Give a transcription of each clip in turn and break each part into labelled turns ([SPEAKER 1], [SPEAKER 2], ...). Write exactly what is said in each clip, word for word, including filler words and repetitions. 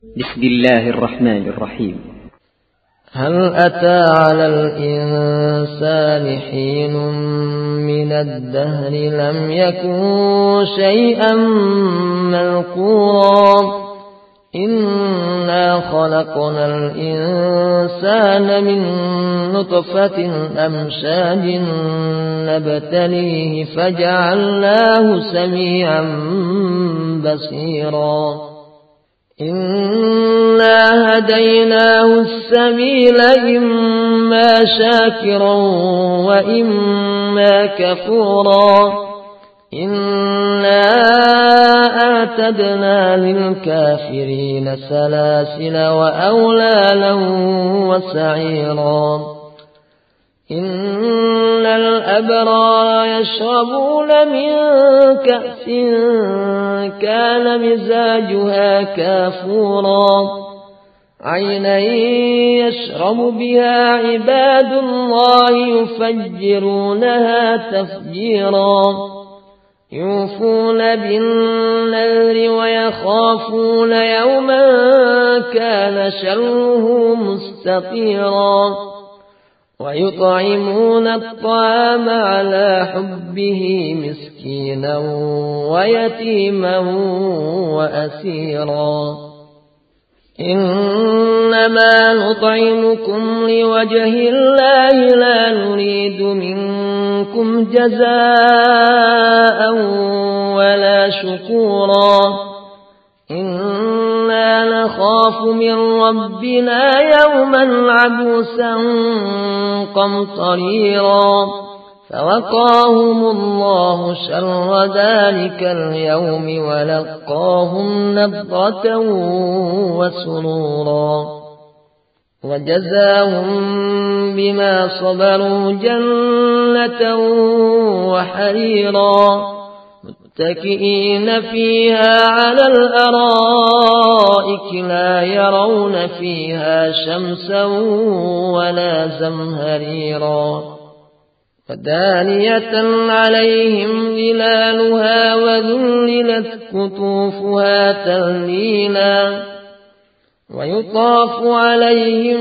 [SPEAKER 1] بسم الله الرحمن الرحيم.
[SPEAKER 2] هل أتى على الإنسان حين من الدهر لم يكن شيئا مذكورا إنا خلقنا الإنسان من نطفة أمشاج نبتليه فجعلناه سميعا بصيرا إنا هديناه السبيل إما شاكرا وإما كفورا إنا أعتدنا للكافرين سلاسل وأغلالا وسعيرا إن الأبرار يشربون من كأس كان مزاجها كافورا عينا يشرب بها عباد الله يفجرونها تفجيرا يوفون بالنذر ويخافون يوما كان شره مستطيرا ويطعمون الطعام على حبه مسكينا ويتيما وأسيرا إنما نطعمكم لوجه الله لا نريد منكم جزاء ولا شكورا إنا نخاف من ربنا يوما عبوسا قمطريرا فوقاهم الله شر ذلك اليوم ولقاهم نضرة وسرورا وجزاهم بما صبروا جنة وحريرا متكئين فيها على الأرائك لا يرون فيها شمسا ولا زمهريرا ودانية عليهم ظلالها وذللت قطوفها تذليلا ويطاف عليهم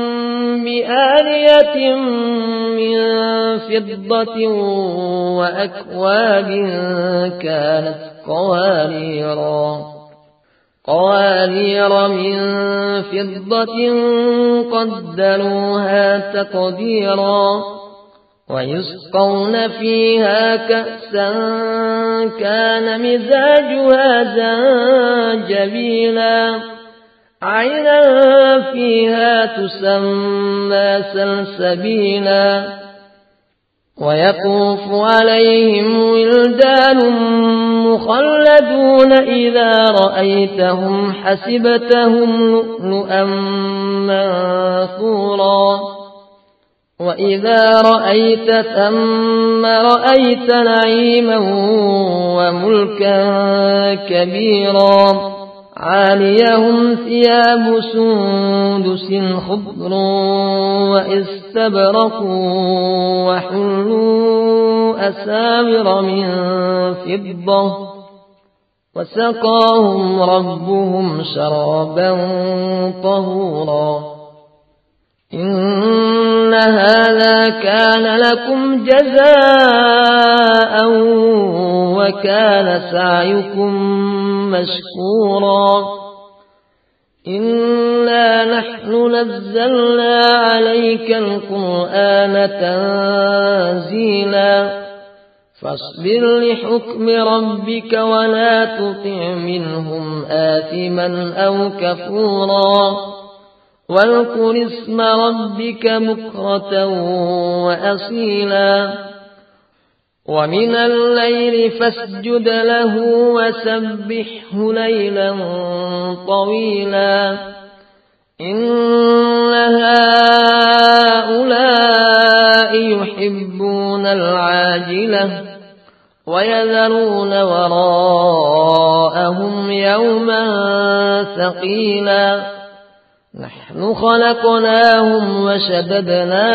[SPEAKER 2] بآنية من فضة وأكواب كانت قواريرا قوارير من فضة قدروها تقديرا ويسقون فيها كأسا كان مزاجها زنجبيلا عينا فيها تسمى سلسبيلا ويطوف عليهم ولدان مخلدون إذا رأيتهم حسبتهم لؤلؤا منثورا وإذا رأيت ثم رأيت نعيما وملكا كبيرا عاليهم ثياب سندس خضر واستبرق وحلوا أساور من فضة وسقاهم ربهم شرابا طهورا إن هذا كان لكم جزاء وكان سعيكم مشكورا إنا نحن نزلنا عليك القرآن تنزيلا فاصبر لحكم ربك ولا تطع منهم آثما أو كفورا واذكر اسم ربك بكرة وأصيلا ومن الليل فاسجد له وسبحه ليلا طويلا إن هؤلاء يحبون العاجلة ويذرون وراءهم يوما ثقيلا نحن خلقناهم وشددنا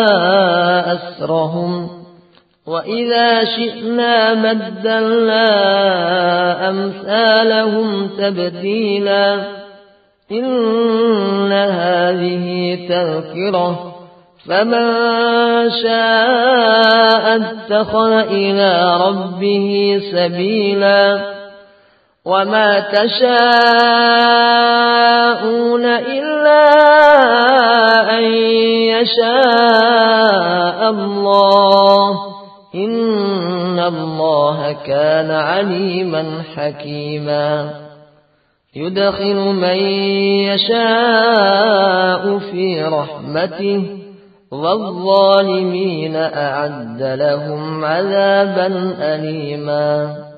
[SPEAKER 2] أسرهم وإذا شئنا بدلنا أمثالهم تبديلا إن هذه تذكرة فمن شاء اتخذ إلى ربه سبيلا وما تشاءون إلا أن يشاء الله إن الله كان عليما حكيما يدخل من يشاء في رحمته والظالمين أعد لهم عذابا أليما